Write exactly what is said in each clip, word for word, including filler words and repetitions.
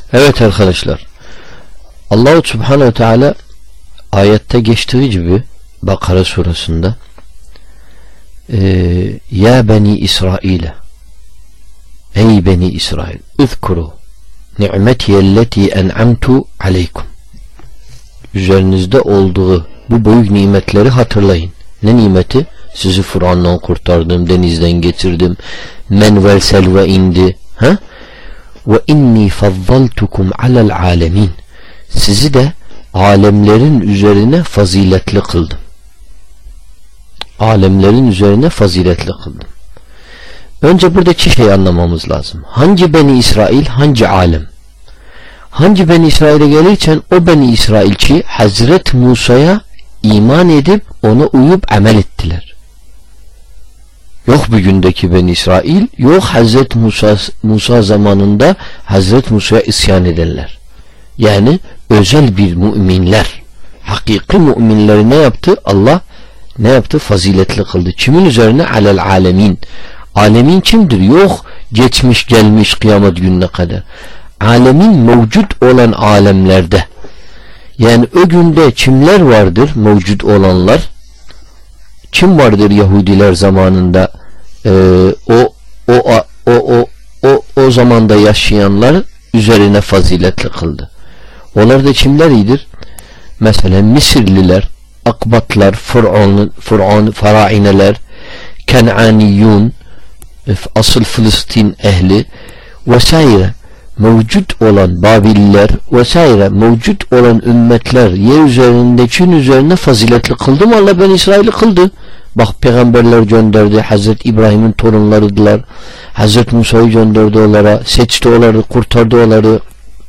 Evet arkadaşlar, Allah-u Subhanahu Teala ayette geçtiği gibi Bakara surasında e, Ya Beni İsrail'e, Ey Beni İsrail, Üzkuru ni'metiyelleti en'amtu aleykum, üzerinizde olduğu bu büyük nimetleri hatırlayın. Ne nimeti? Sizi Fıraun'dan kurtardım, denizden getirdim, men vel selve indi, ha? Ve inni fazzaltukum alel alemin, sizi de alemlerin üzerine faziletli kıldım. Alemlerin üzerine faziletli kıldım. Önce buradaki şeyi anlamamız lazım. Hangi Beni İsrail, hangi alem? Hangi Beni İsrail'e gelirken o Beni İsrailçi Hazret Musa'ya iman edip ona uyup amel ettiler. Yok bugündeki Beni İsrail, yok Hazret Musa, Musa zamanında Hazret Musa'ya isyan edenler. Yani özel bir müminler. Hakiki müminleri ne yaptı? Allah ne yaptı? Faziletli kıldı. Kimin üzerine? Alel alemin. Alemin kimdir? Yok geçmiş gelmiş kıyamet gününe kadar. Alemin mevcut olan alemlerde. Yani o günde kimler vardır? Mevcut olanlar. Kim vardır Yahudiler zamanında? Ee, o, o, o, o, o, o zamanda yaşayanlar üzerine faziletli kıldı. Onlar da kimleridir? Mesela Mısırlılar, Akbatlar, Fıraun, Fıraun, Faraineler, Ken'aniyun, asıl Filistin ehli vesaire mevcut olan Babililer vesaire mevcut olan ümmetler yer üzerindekinin üzerine faziletli kıldı mı? Allah ben İsrail'i kıldı. Bak peygamberler gönderdi. Hazreti İbrahim'in torunlarıdılar. Hazreti Musa'yı gönderdi onlara. Seçti onları, kurtardı onları.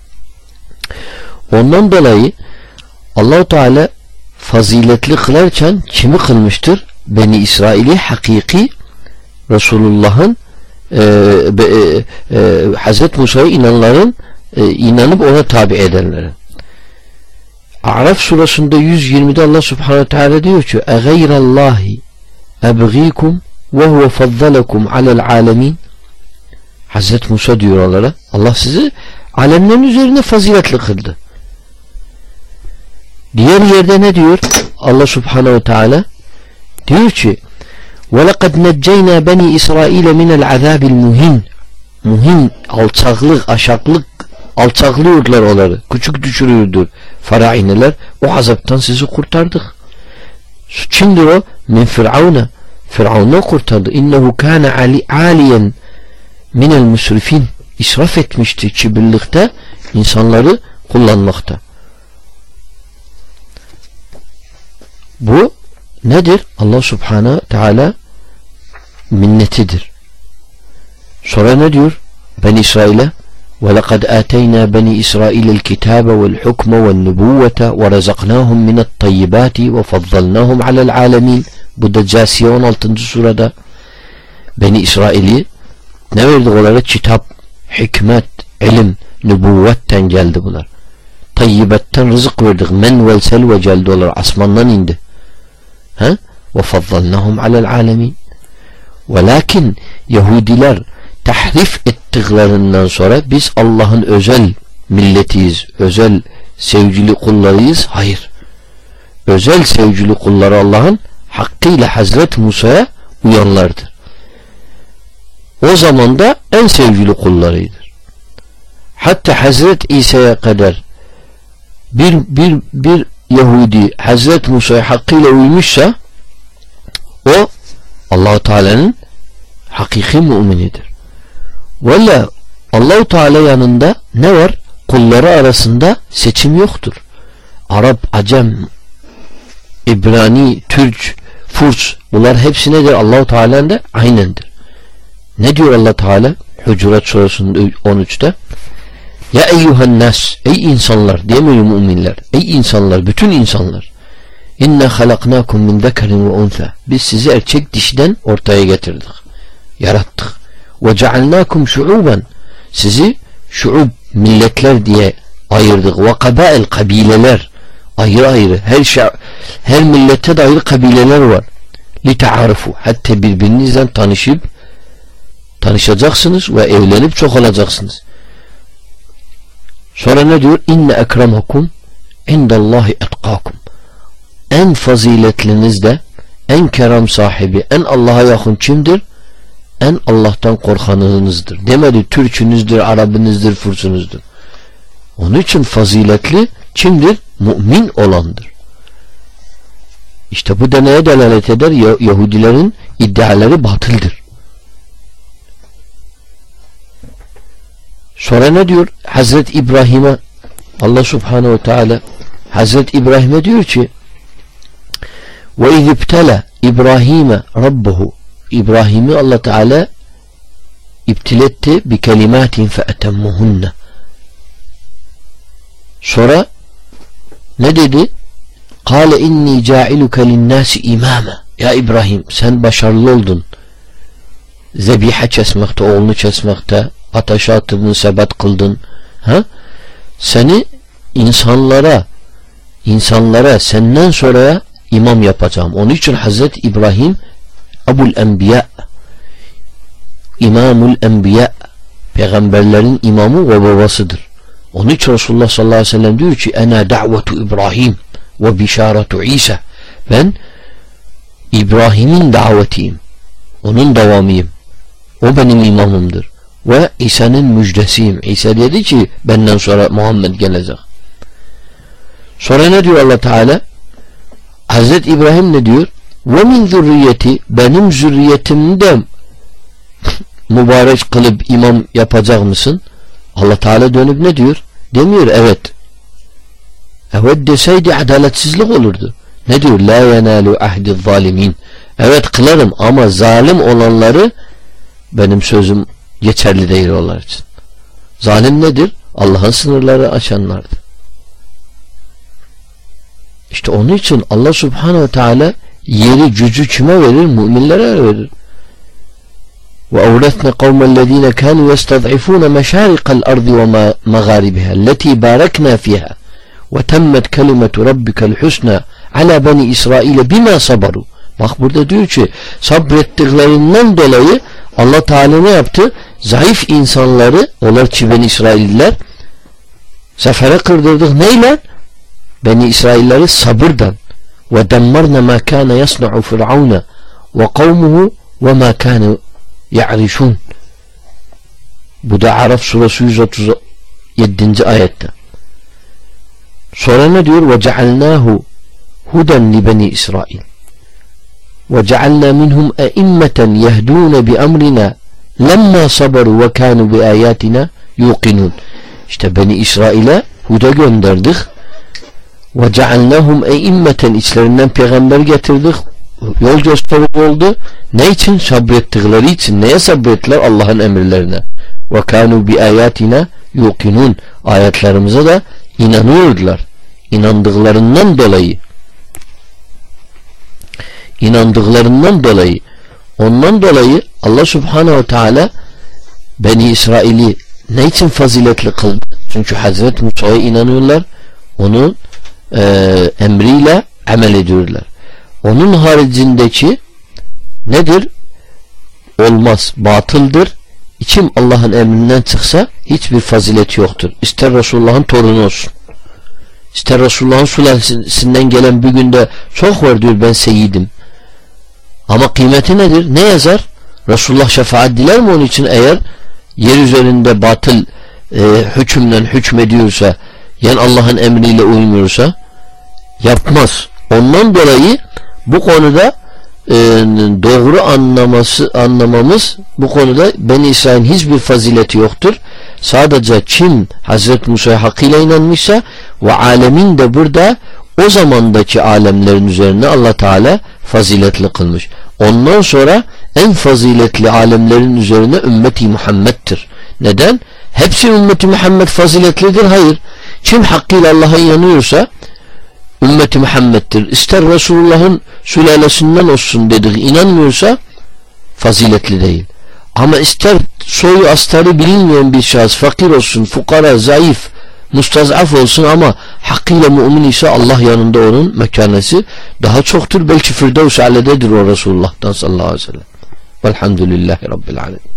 Ondan dolayı Allah-u Teala faziletli kılarken kimi kılmıştır? Beni İsrail'i hakiki Resulullah'ın e, e, e, Hazreti Musa'ya inananların e, inanıp ona tabi edenlerin. A'raf surasında yüz yirmide Allah Subhanahu Teala diyor ki "Egeyrallahi ebgikum ve huve fazzalakum alel alemin." Hazreti Musa diyor onlara, Allah sizi alemlerin üzerine faziletli kıldı. Diğer yerde ne diyor? Allah Subhanahu Teala diyor ki وَلَقَدْ نَجَّيْنَا بَنِي إِسْرَائِيلَ مِنَ الْعَذَابِ الْمُهِينَ, muhin, alçaklık, aşaklık, alçaklıyordular onları, küçük düşürüyordur faraineler, o azaptan sizi kurtardık. Kimdir o? Min Firavun'a, Firavun'u kurtardı. İnnehu kâne aliyen minel müsrifin, israf etmişti kibirlikte, insanları kullanmakta. Bu nedir? Allah Subhanahu Teala minnetidir. Sonra ne diyor? Ben İsrail'e وَلَقَدْ آتَيْنَا بَنِي إِسْرَائِيلَ الْكِتَابَ وَالْحُكْمَ وَالنُّبُوَّةَ وَرَزَقْنَاهُمْ مِنَ الطَّيِّبَاتِ وَفَضَّلْنَاهُمْ عَلَى الْعَالَمِينَ. Bu da Câsiye on altıncı surada Beni İsrail'i ne verdik onlara? Kitap, hikmet, ilim, nübüvvetten geldi bunlar. Tayyibetten rızık verdik. Men vel selve geldi onlara. Asmandan indi. Ha? وَفَضَّلْنَاهُمْ عَلَى الْعَالَمِينَ. Velakin Yahudiler tahrif ettiklerinden sonra biz Allah'ın özel milletiyiz, özel sevgili kullarıyız. Hayır. Özel sevgili kulları Allah'ın hakkıyla Hazreti Musa'ya uyanlardır. O zaman da en sevgili kullarıdır. Hatta Hazreti İsa'ya kadar bir, bir, bir Yahudi Hazreti Musa'ya hakkıyla uymuşsa o Allah-u Teala'nın hakiki müminidir. Valla Allah-u Teala yanında ne var? Kulları arasında seçim yoktur. Arap, Acem, İbrani, Türk, Furs, bunlar hepsi nedir? Allah-u Teala'nın da aynendir. Ne diyor Allah Teala? Hucurat surasının on üçte Ya eyyuhen nas, ey insanlar, demiyor müminler, ey insanlar, bütün insanlar, inna halaknakum min zekerin ve unsa, biz sizi erkek dişiden ortaya getirdik, yarattık. Ve cealnakum şuuben, sizi şuub, milletler diye ayırdık. Ve kabail, kabileler, ayrı ayrı, her şey, her millette de ayrı kabileler var. Li ta'arifu, hatta birbirinizden tanışıp tanışacaksınız ve evlenip çok olacaksınız. Sonra ne diyor? İnne ekremekum indallahi etkakum. En faziletliniz de, en kerem sahibi, en Allah'a yakın kimdir? En Allah'tan korkanınızdır. Demedi Türk'ünüzdür, Arabınızdır, Fursunuzdur. Onun için faziletli kimdir? Mümin olandır. İşte bu da neye delalet eder? Yahudilerin iddiaları batıldır. Sonra ne diyor? Hazreti İbrahim'e Allah Subhanahu ve Teala Hazreti İbrahim'e diyor ki ve izibtele İbrahim'e Rabbuhu, İbrahim'i Allah Teala iptiletti bi kelimatin fe etemmuhunne. Sonra ne dedi? Kâle inni câiluke linnâsi imâme. Ya İbrahim, sen başarılı oldun. Zebiha kesmekte, oğlunu kesmekte, ateşe attırdın, sebat kıldın. Ha? Seni insanlara insanlara senden sonra imam yapacağım. Onun için Hazreti İbrahim Ebul Enbiya, İmamul Enbiya, peygamberlerin imamı ve babasıdır. Onun için Resulullah sallallahu aleyhi ve sellem diyor ki ena da'vetu İbrahim ve bişaretu İsa. Ben İbrahim'in davetiyim. Onun devamıyım. O benim imamımdır. Ve İsa'nın müjdesiyim. İsa dedi ki benden sonra Muhammed gelecek. Sonra ne diyor Allah Teala? Hazreti İbrahim ne diyor? Ve min zürriyeti, benim zürriyetimden mübarek kılıp imam yapacak mısın? Allah Teala dönüp ne diyor? Demiyor evet. Evet deseydi adaletsizlik olurdu. Ne diyor? La yenalu ahdi zalimin. Evet kılarım ama zalim olanları benim sözüm geçerli değil onlar için. Zalim nedir? Allah'ın sınırları aşanlardır. İşte onun için Allah Subhanahu ve Teala yeri gücü kime verir? Müminlere verir. وَاَوْرَثْنَا قَوْمَ الَّذ۪ينَ كَانُوا يَسْتَضْعِفُونَ مَشَارِقَ الْأَرْضِ وَمَغَارِبِهَا الَّتِي بَارَكْنَا فِيهَا وَتَمَّتْ كَلِمَةُ رَبِّكَ الْحُسْنَى عَلَى بَنِي İsrail بِمَا صَبَرُوا. Bak burada diyor ki sabrettiklerinden dolayı Allah Teala ne yaptı? Zayıf insanları, onlar ki Beni İsrailler sefere kırdırdık. Neyle? Beni İsrailleri sabırdan. Ve demmarna ma kana yasna'u Firavun ve kavmuhu ve ma kanu ya'rişun. Bu da Araf suresi yüz otuz yedinci ayette. Sonra ne diyor? Ve cealnahu huden li beni İsrail. Ve cealna minhum e'immeten yehdûne bi emrina lemma sabaru ve kanu bi ayatina yuqinun. İşte Beni İsrail'e huda gönderdik. Ve cealnahum e'immeten, içlerinden peygamber getirdik. Yol gösterici oldu. Ne için? Sabrettikleri için. Neye sabrettiler? Allah'ın emirlerine. Ve kanu bi ayatina yuqinun. Ayetlerimize de inanıyordular. İnandıklarından dolayı inandıklarından dolayı ondan dolayı Allah Subhanahu ve Teala Beni İsrail'i ne için faziletli kıldı? Çünkü Hazreti Musa'ya inanıyorlar. Onun e, emriyle amel ediyorlar. Onun haricindeki nedir? Olmaz. Batıldır. İçim Allah'ın emrinden çıksa hiçbir fazilet yoktur. İster Resulullah'ın torunu olsun. İster Resulullah'ın sülalesinden gelen bir günde çok var diyor ben seyyidim. Ama kıymeti nedir? Ne yazar? Resulullah şefaat diler mi onun için eğer yer üzerinde batıl e, hükümden hükmediyorsa, yani Allah'ın emriyle uymuyorsa yapmaz. Ondan dolayı bu konuda e, doğru anlaması anlamamız bu konuda Beni İsrail'in hiçbir fazileti yoktur. Sadece kim Hazreti Musa'ya hakkıyla inanmışsa ve alemin de burada o zamandaki alemlerin üzerine Allah Teala faziletli kılmış. Ondan sonra en faziletli alemlerin üzerine ümmeti Muhammed'tir. Neden? Hepsi ümmeti Muhammed faziletlidir? Hayır. Kim hakkıyla Allah'a inanıyorsa ümmeti Muhammed'tir. İster Resulullah'ın sülalesinden olsun dedik, inanmıyorsa faziletli değil. Ama ister soyu astarı bilinmeyen bir şahıs, fakir olsun, fukara, zayıf, mustazaf olsun ama hakkıyla mümin ise Allah yanında onun mekanesi daha çoktur. Belki Firdevs alededir o Resulullah'tan sallallahu aleyhi ve sellem. Velhamdülillahi Rabbil alemin.